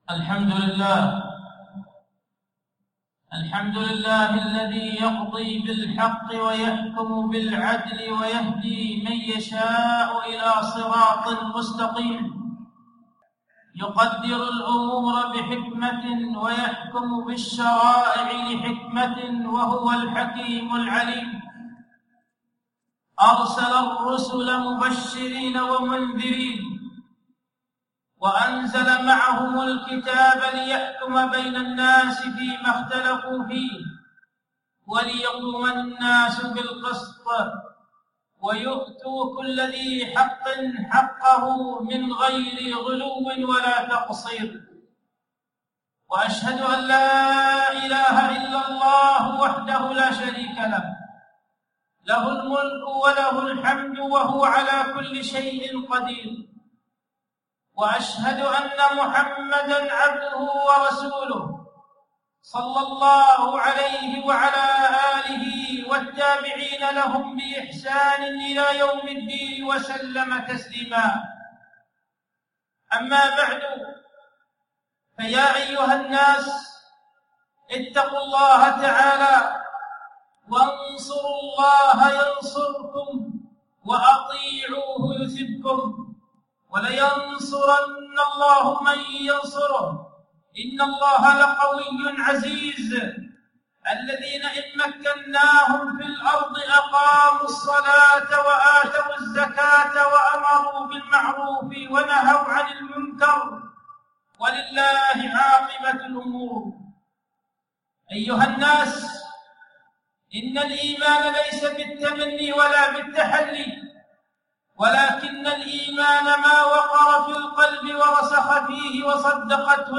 الحمد لله الذي يقضي بالحق ويحكم بالعدل ويهدي من يشاء إلى صراط مستقيم، يقدر الأمور بحكمة ويحكم بالشرائع لحكمة، وهو الحكيم العليم. أرسل الرسل مبشرين ومنذرين، وأنزل معهم الكتاب ليحكم بين الناس فيما اختلفوا فيه، وليقوم الناس بالقسط، ويؤتوا كل ذي حق حقه من غير غلو ولا تقصير. وأشهد أن لا إله إلا الله وحده لا شريك له، له الملك وله الحمد وهو على كل شيء قدير. وأشهد أن محمدًا عبده ورسوله، صلى الله عليه وعلى آله والتابعين لهم بإحسان إلى يوم الدين وسلم تسليما. أما بعد، فيا أيها الناس، اتقوا الله تعالى وانصروا الله ينصركم، وأطيعوه يثبكم، ولينصرن الله من ينصره، إن الله لقوي عزيز. الذين إن مكناهم في الأرض أقاموا الصلاة وآتوا الزكاة وأمروا بالمعروف ونهوا عن المنكر، ولله عاقبة الأمور. أيها الناس، إن الإيمان ليس بالتمني ولا بالتحلي، ولكن الإيمان ما وقر في القلب ورسخ فيه وصدقته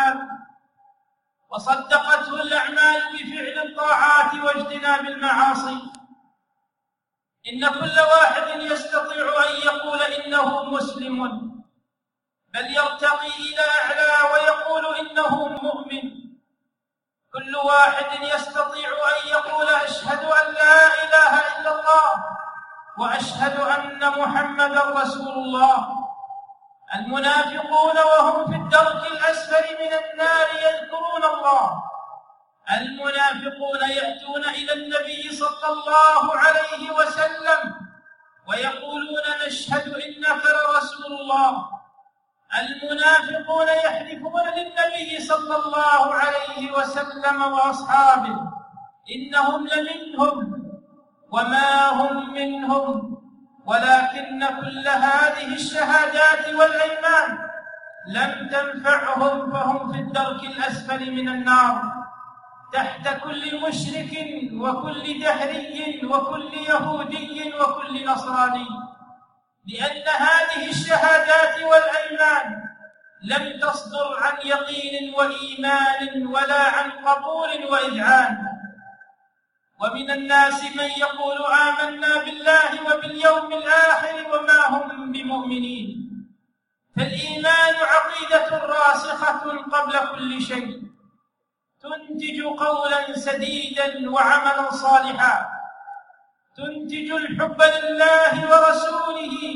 الأعمال بفعل الطاعات واجتناب المعاصي. إن كل واحد يستطيع أن يقول إنه مسلم، بل يرتقي إلى أعلى ويقول إنه مؤمن. كل واحد يستطيع أن يقول أشهد أن لا إله إلا الله وأشهد أن محمدًا رسول الله. المنافقون وهم في الدرك الأسفل من النار يذكرون الله. المنافقون يأتون إلى النبي صلى الله عليه وسلم ويقولون نشهد إنك لرسول الله. المنافقون يحلفون للنبي صلى الله عليه وسلم وأصحابه إنهم لمنهم وما هم منهم، ولكن كل هذه الشهادات والأيمان لم تنفعهم، فهم في الدرك الأسفل من النار، تحت كل مشرك وكل دهري وكل يهودي وكل نصراني، لأن هذه الشهادات والأيمان لم تصدر عن يقين وإيمان ولا عن قبول وإذعان. ومن الناس من يقول آمنا بالله وباليوم الآخر وما هم بمؤمنين. فالإيمان عقيدة راسخة قبل كل شيء، تنتج قولا سديدا وعملا صالحا، تنتج الحب لله ورسوله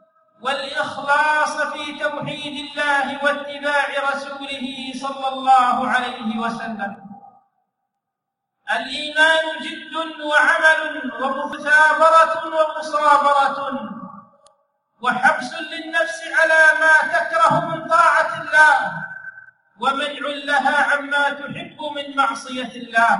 والإخلاص في توحيد الله واتباع رسوله صلى الله عليه وسلم. الإيمان جد وعمل ومثابرة ومصابرة، وحبس للنفس على ما تكره من طاعة الله، ومنع لها عما تحب من معصية الله.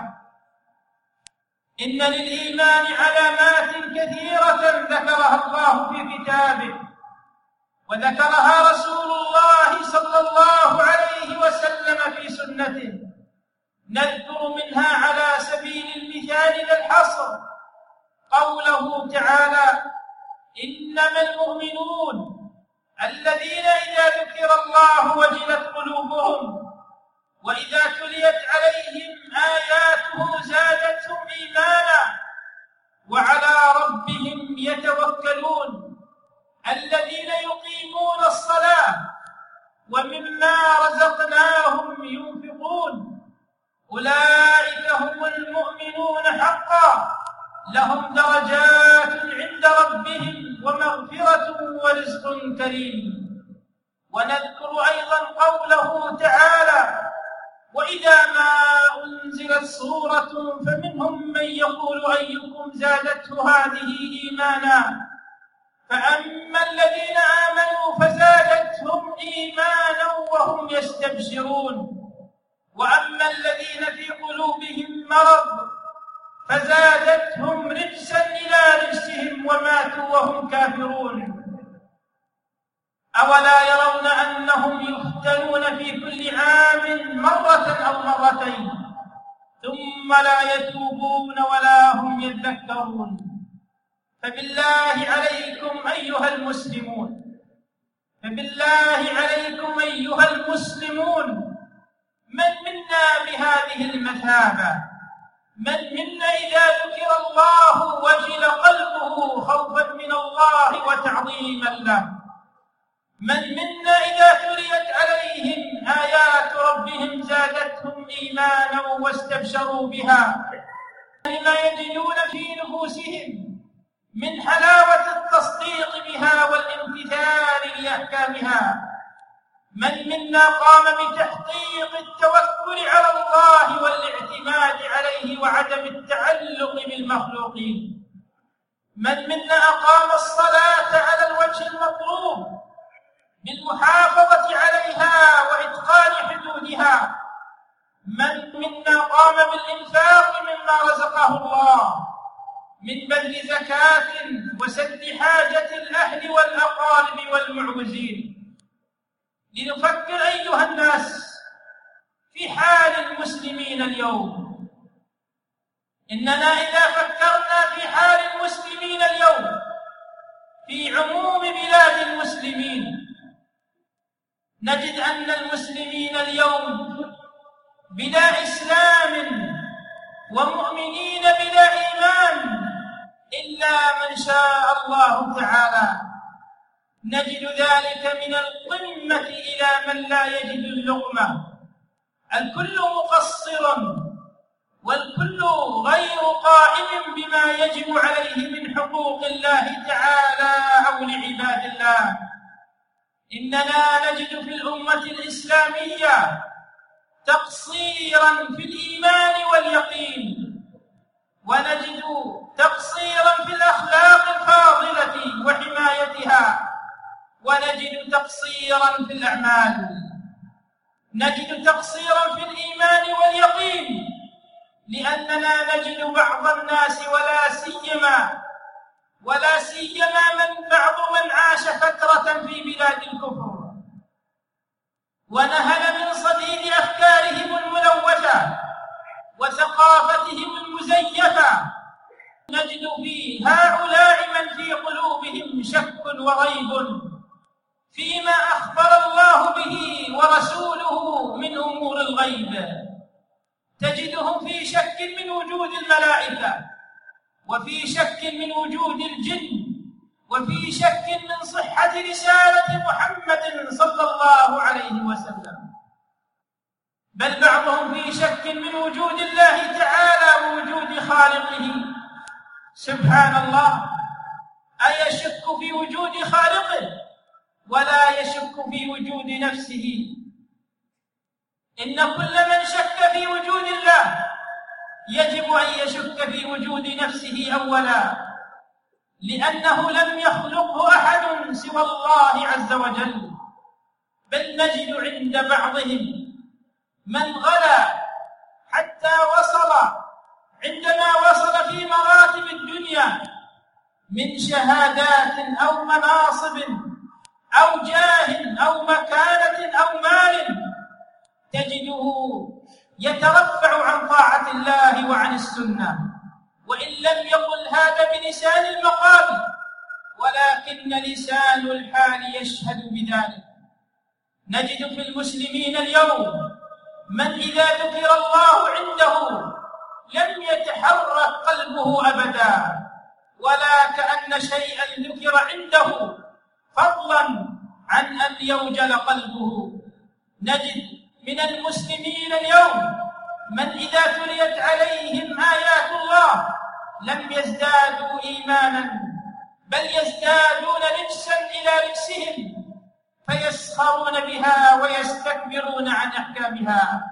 إن للإيمان علامات كثيرة ذكرها الله في كتابه، وذكرها رسول الله صلى الله عليه وسلم في سنته. نذكر منها على سبيل المثال لا الحصر قوله تعالى: إنما المؤمنون الذين إذا ذكر الله وجلت قلوبهم وإذا تليت عليهم آياته زادتهم إيمانا وعلى ربهم يتوكلون، الذين يقيمون الصلاة ومما رزقناهم ينفقون، أولئك هم المؤمنون حقا، لهم درجات عند ربهم ومغفرة ورزق كريم. ونذكر أيضا قوله تعالى: وإذا ما أنزلت سورة فمنهم من يقول أيكم زادته هذه إيمانا، فأما الذين آمنوا فزادتهم إيمانا وهم يستبشرون، وأما الذين في قلوبهم مرض فزادتهم رجسا إلى رجسهم وماتوا وهم كافرون. أولا يرون أنهم يفتنون في كل عام مرة أو مرتين ثم لا يتوبون ولا هم يذكرون؟ فبالله عليكم أيها المسلمون، من منا بهذه المثابة؟ من منا إذا ذكر الله وجل قلبه خوفا من الله وتعظيما له؟ من منا إذا تليت عليهم آيات ربهم زادتهم إيمانا واستبشروا بها لما يجدون في نفوسهم من حلاوة التصديق بها والامتثال لأحكامها؟ من منا قام بتحقيق التوكل على الله والاعتماد عليه وعدم التعلق بالمخلوقين؟ من منا أقام الصلاة على الوجه المطلوب بالمحافظة عليها وإتقان حدودها؟ من منا قام بالإنفاق مما رزقه الله من بذل زكاة وسد حاجة الأهل والأقارب والمعوزين؟ لنفكر أيها الناس في حال المسلمين اليوم. إننا إذا فكرنا في حال المسلمين اليوم في عموم بلاد المسلمين نجد أن المسلمين اليوم بلا إسلام ومؤمنين بلا إيمان إلا من شاء الله تعالى. نجد ذلك من القمة إلى من لا يجد اللقمة، الكل مقصرا والكل غير قائم بما يجب عليه من حقوق الله تعالى أو لعباد الله. إننا نجد في الأمة الإسلامية تقصيرا في الإيمان واليقين، ونجد تقصيرا في الأخلاق الفاضلة وحمايتها، ونجد تقصيرا في الأعمال. نجد تقصيرا في الإيمان واليقين لأننا نجد بعض الناس ولا سيما بعض من عاش فترة في بلاد الكفر ونهل من صديد أفكارهم الملوثة وثقافتهم المزيفة. نجد في هؤلاء من في قلوبهم شك وريب فيما أخبر الله به ورسوله من أمور الغيب. تجدهم في شك من وجود الملائكة، وفي شك من وجود الجن، وفي شك من صحة رسالة محمد صلى الله عليه وسلم، بل بعضهم في شك من وجود الله تعالى ووجود خالقه. سبحان الله، أيشك في وجود خالقه ولا يشك في وجود نفسه؟ إن كل من شك في وجود الله يجب أن يشك في وجود نفسه أولا، لأنه لم يخلقه أحد سوى الله عز وجل. بل نجد عند بعضهم من غلا حتى عندما وصل في مراتب الدنيا من شهادات أو مناصب أو جاه أو مكانة أو مال، تجده يترفع عن طاعة الله وعن السنة، وإن لم يقل هذا بلسان المقال ولكن لسان الحال يشهد بذلك. نجد في المسلمين اليوم من إذا ذكر الله عنده لم يتحرك قلبه أبدا، ولا كأن شيئا ذكر عنده فضلا عن أن يوجل قلبه. نجد من المسلمين اليوم من إذا تليت عليهم آيات الله لم يزدادوا إيمانا، بل يزدادون رجسا إلى رجسهم، فيسخرون بها ويستكبرون عن أحكامها.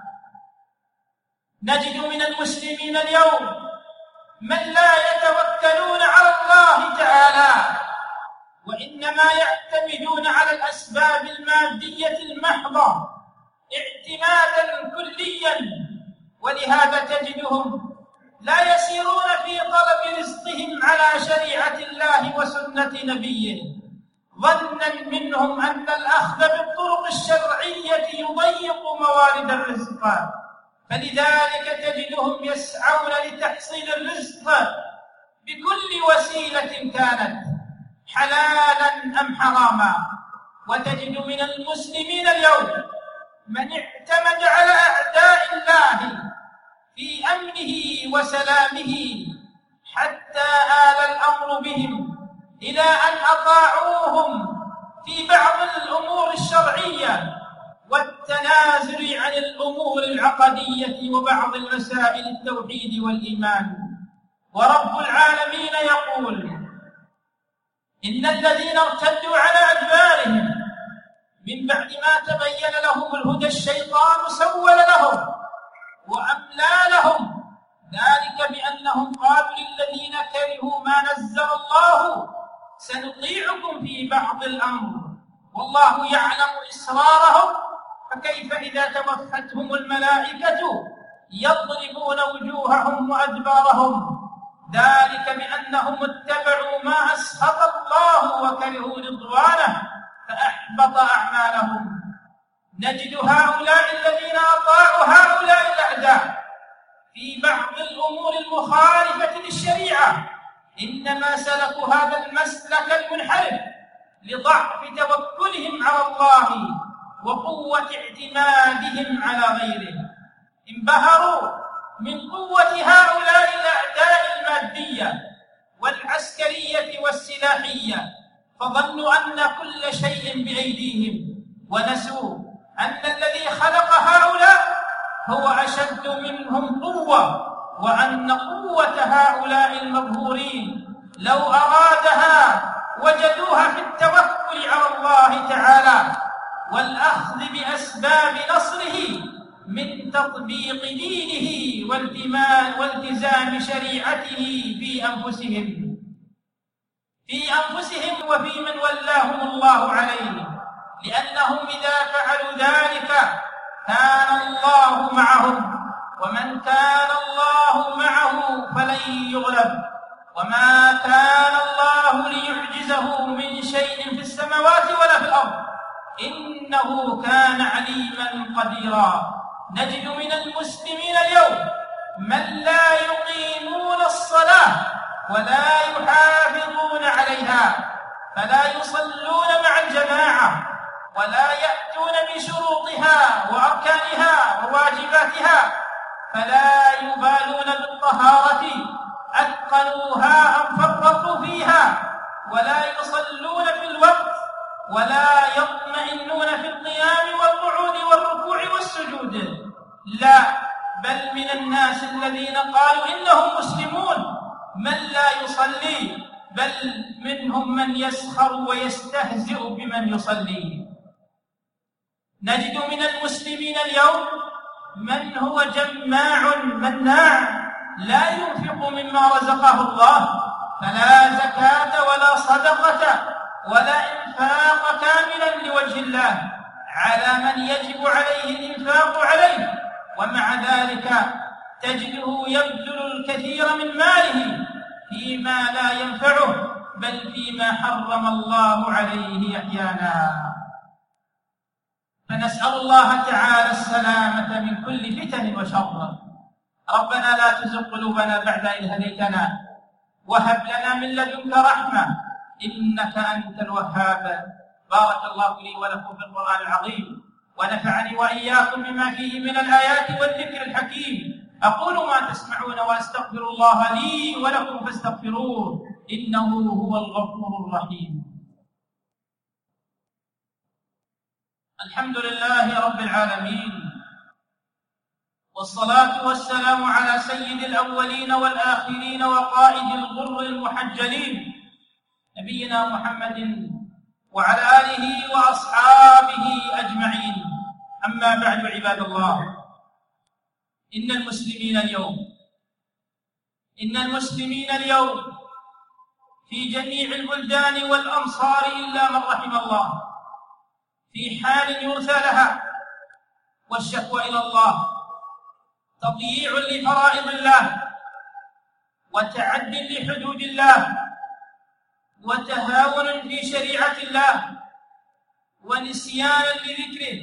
نجد من المسلمين اليوم من لا يتوكلون على الله تعالى، وإنما يعتمدون على الأسباب المادية المحضة اعتمادا كليا، ولهذا تجدهم لا يسيرون في طلب رزقهم على شريعة الله وسنة نبيه، ظنا منهم أن الأخذ بالطرق الشرعية يضيق موارد الرزق، فلذلك تجدهم يسعون لتحصيل الرزق بكل وسيلة كانت حلالا أم حراما. وتجد من المسلمين اليوم من اعتمد على أعداء الله في أمنه وسلامه، حتى آل الأمر بهم إلى أن أطاعوهم في بعض الأمور الشرعية والتنازل عن الأمور العقدية وبعض المسائل التوحيد والإيمان. ورب العالمين يقول: إن الذين ارتدوا على أدبارهم من بعد ما تبين لهم الهدى الشيطان سول لهم وأملى لهم، ذلك بأنهم قالوا للذين كرهوا ما نزل الله سنطيعكم في بعض الأمر والله يعلم إسرارهم، فكيف إذا توفتهم الملائكة يضربون وجوههم وأدبارهم، ذلك بأنهم اتبعوا ما أسخط الله وكرهوا رضوانه فأحبط أعمالهم. نجد هؤلاء الذين أطاعوا هؤلاء الأعداء في بعض الأمور المخالفة للشريعة إنما سلكوا هذا المسلك المنحرف لضعف توكلهم على الله وقوة اعتمادهم على غيره. انبهروا من قوة هؤلاء الأعداء المادية والعسكرية والسلاحية، فظنوا أن كل شيء بأيديهم، ونسوا أن الذي خلق هؤلاء هو أشد منهم قوة، وأن قوة هؤلاء المظهورين لو أرادها وجدوها في التوكل على الله تعالى والأخذ بأسباب نصره من تطبيق دينه والتزام شريعته في أنفسهم وفي من ولاهم الله عليه، لأنهم إذا فعلوا ذلك كان الله معهم، ومن كان الله معه فلن يغلب، وما كان الله ليعجزه من شيء في السماوات ولا في الأرض إنه كان عليما قديرا. نجد من المسلمين اليوم من لا يقيمون الصلاة ولا يحافظون عليها، فلا يصلون مع الجماعة ولا يأتون بشروطها وأركانها وواجباتها، فلا يبالون بالطهارة أتقنوها أم فرطوا فيها، ولا يصلون في الوقت ولا يطمئنون في القيام والقعود والركوع والسجود، لا، بل من الناس الذين قالوا إنهم مسلمون من لا يصلي، بل منهم من يسخر ويستهزئ بمن يصلي. نجد من المسلمين اليوم من هو جماع مناع لا ينفق مما رزقه الله، فلا زكاة ولا صدقة ولا إنفاق كاملا لوجه الله على من يجب عليه الإنفاق عليه، ومع ذلك تجده يبذل الكثير من ماله فيما لا ينفعه بل فيما حرم الله عليه أحيانا. فنسأل الله تعالى السلامة من كل فتن وشر. ربنا لا تزغ قلوبنا بعد إذ هديتنا وهب لنا من لدنك رحمة إنك أنت الوهاب. بارك الله لي ولكم في القرآن العظيم، ونفعني وإياكم بما فيه من الآيات والذكر الحكيم. أقول ما تسمعون وأستغفر الله لي ولكم فاستغفروه إنه هو الغفور الرحيم. الحمد لله رب العالمين، والصلاة والسلام على سيد الأولين والآخرين وقائد الغر المحجلين نبينا محمد وعلى آله وأصحابه أجمعين. أما بعد، عباد الله، إن المسلمين اليوم في جميع البلدان والأمصار إلا من رحم الله في حال يرثى لها، والشكوى إلى الله، تضييع لفرائض الله، وتعد لحدود الله، وتهاون في شريعة الله، ونسيان لذكره،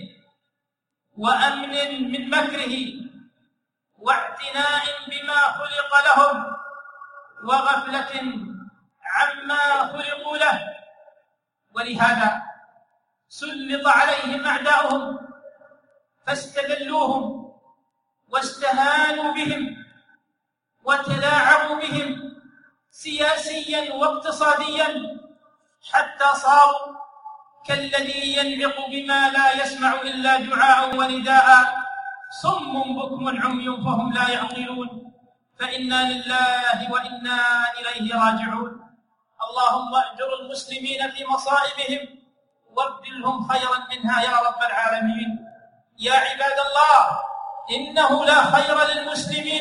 وأمن من مكره، واعتناء بما خلق لهم، وغفلة عما خلقوا له. ولهذا سلط عليهم أعداؤهم فاستذلوهم واستهانوا بهم وتلاعبوا بهم سياسيا واقتصاديا، حتى صاروا كالذي ينعق بما لا يسمع إلا دعاء ونداء، صم بكم عمي فهم لا يعقلون. فإنا لله وإنا إليه راجعون. اللهم اجر المسلمين في مصائبهم وابدلهم خيرا منها يا رب العالمين. يا عباد الله، إنه لا خير للمسلمين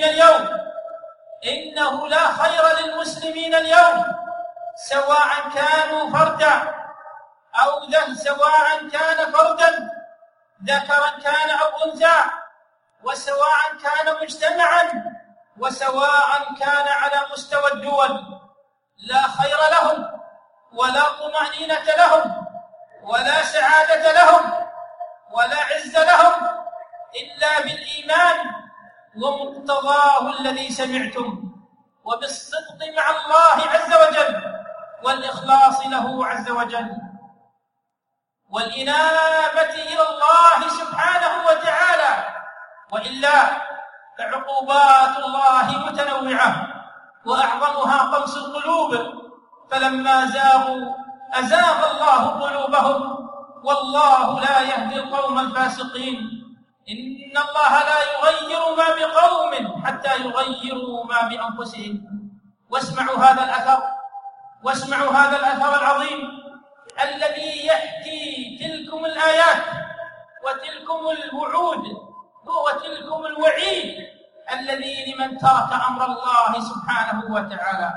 اليوم، سواء كانوا فردا سواء كان فردا ذكرا كان أو أنثى، وسواء كان مجتمعا، وسواء كان على مستوى الدول. لا خير لهم، ولا طمأنينة لهم، ولا سعادة لهم، ولا عز لهم إلا بالإيمان ومقتضاه الذي سمعتم، وبالصدق مع الله عز وجل، والإخلاص له عز وجل، والإنابة إلى الله سبحانه وتعالى. وإلا فعقوبات الله متنوعة، وأعظمها قمص القلوب، فلما زاغوا أزاغ الله قلوبهم، والله لا يهدي القوم الفاسقين. إن الله لا يغير ما بقوم حتى يغيروا ما بأنفسهم. واسمعوا هذا الأثر العظيم الذي يحكي تلكم الآيات وتلكم الوعود وتلكم الوعيد الذي لمن ترك أمر الله سبحانه وتعالى.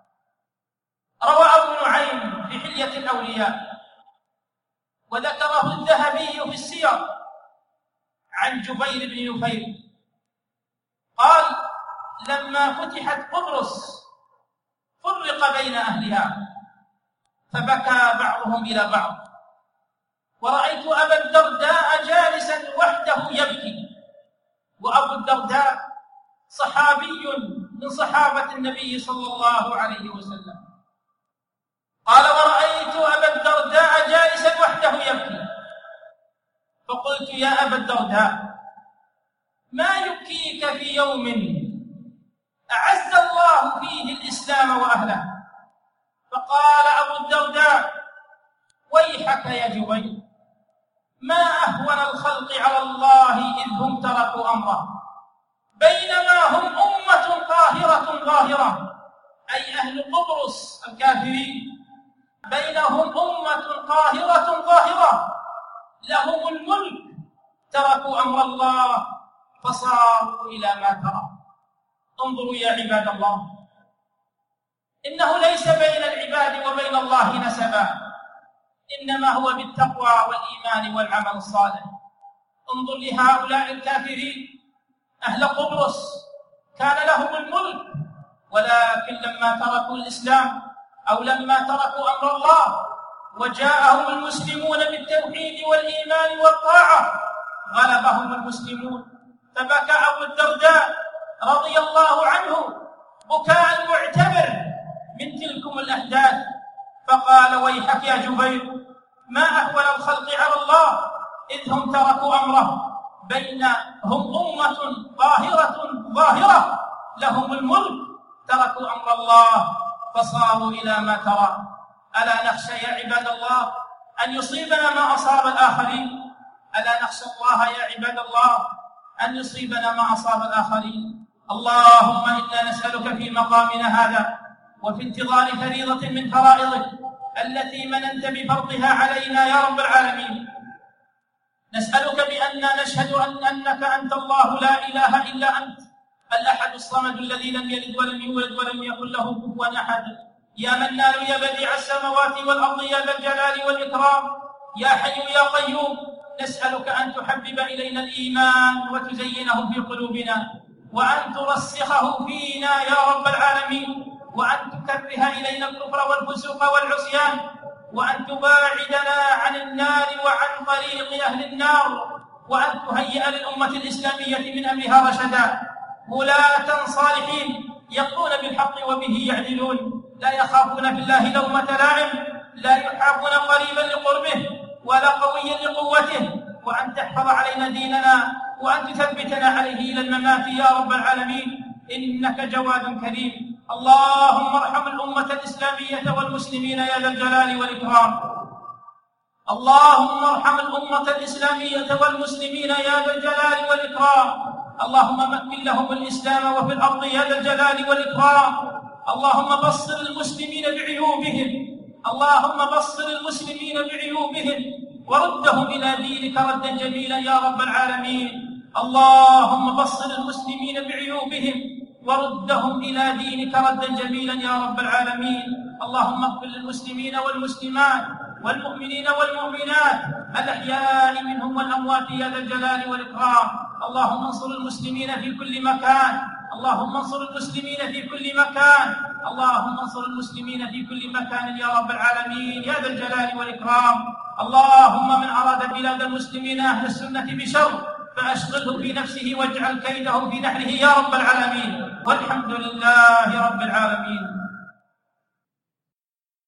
روى أبو نعيم في حلية الأولياء، وذكره الذهبي في السير، عن جبير بن نفير قال: لما فتحت قبرص فرق بين أهلها، فبكى بعضهم إلى بعض، ورأيت أبا الدرداء جالسا وحده يبكي. وأبو الدرداء صحابي من صحابة النبي صلى الله عليه وسلم. قال: ورأيت أبا الدرداء جالسا وحده يبكي، فقلت: يا أبا الدرداء، ما يبكيك في يوم أعز الله فيه الإسلام وأهله؟ فقال أبو الدرداء: ويحك يا جبير، ما أهون الخلق على الله إذ هم تركوا أمره، بينما هم أمة قاهرة ظاهرة، أي أهل قبرص الكافرين، بينهم أمة قاهرة ظاهرة لهم الملك، تركوا أمر الله فصاروا إلى ما ترى. انظروا يا عباد الله، إنه ليس بين العباد وبين الله نسبا، إنما هو بالتقوى والإيمان والعمل الصالح. انظر لهؤلاء الكافرين أهل قبرص، كان لهم الملك، ولكن لما تركوا الإسلام أو لما تركوا أمر الله وجاءهم المسلمون بالتوحيد والإيمان والطاعة غلبهم المسلمون. فبكى أبو الدرداء رضي الله عنه بكاء معتبر من تلكم الأحداث، فقال: ويحك يا جبير، ما أهون الخلق على الله إذ هم تركوا أمره، بينهم أمة قاهرة ظاهرة لهم الملك، تركوا أمر الله فصاروا إلى ما ترى. ألا نخشى يا عباد الله أن يصيبنا ما أصاب الآخرين؟ ألا نخشى الله يا عباد الله أن يصيبنا ما أصاب الآخرين؟ اللهم إنا نسألك في مقامنا هذا وفي انتظار فريضة من فرائضك التي مننت بفرضها علينا يا رب العالمين. نسألك بأننا نشهد أنك أنت الله لا إله إلا أنت، الأحد الصمد الذي لم يلد ولم يولد ولم يكن له كفوا أحد. يا منان يا بديع السماوات والأرض يا ذا الجلال والإكرام، يا حي يا قيوم، نسألك أن تحبب إلينا الإيمان وتزينه في قلوبنا، وأن ترسخه فينا يا رب العالمين، وأن تكره إلينا الكفر والفسوق والعصيان، وأن تباعدنا عن النار وعن طريق أهل النار، وأن تهيئ للأمة الإسلامية من أمرها رشدا، ولاة صالحين يقضون بالحق وبه يعدلون، لا يخافون في الله لومة لائم، لا يحابون قريبا لقربه ولا قويا لقوته، وأن تحفظ علينا ديننا وأن تثبتنا عليه إلى الممات يا رب العالمين، إنك جواد كريم. اللهم ارحم الأمة الإسلامية والمسلمين يا ذا الجلال والإكرام. اللهم ارحم الأمة الإسلامية والمسلمين يا ذا الجلال والإكرام. اللهم مكن لهم الإسلام وفي الأرض يا ذا الجلال والإكرام. اللهم بصر المسلمين بعيوبهم، اللهم بصر المسلمين بعيوبهم وردهم إلى دينك ردا جميلا يا رب العالمين. اللهم بصر المسلمين بعيوبهم وردهم إلى دينك ردا جميلا يا رب العالمين. اللهم اغفر للمسلمين والمسلمات والمؤمنين والمؤمنات الأحياء منهم والأموات يا ذا الجلال والإكرام. اللهم انصر المسلمين في كل مكان، اللهم انصر المسلمين في كل مكان، اللهم انصر المسلمين في كل مكان يا رب العالمين يا ذا الجلال والإكرام. اللهم من أراد بلاد المسلمين أهل السنة بشر فأشغله في نفسه واجعل كيده في نحره يا رب العالمين، والحمد لله رب العالمين.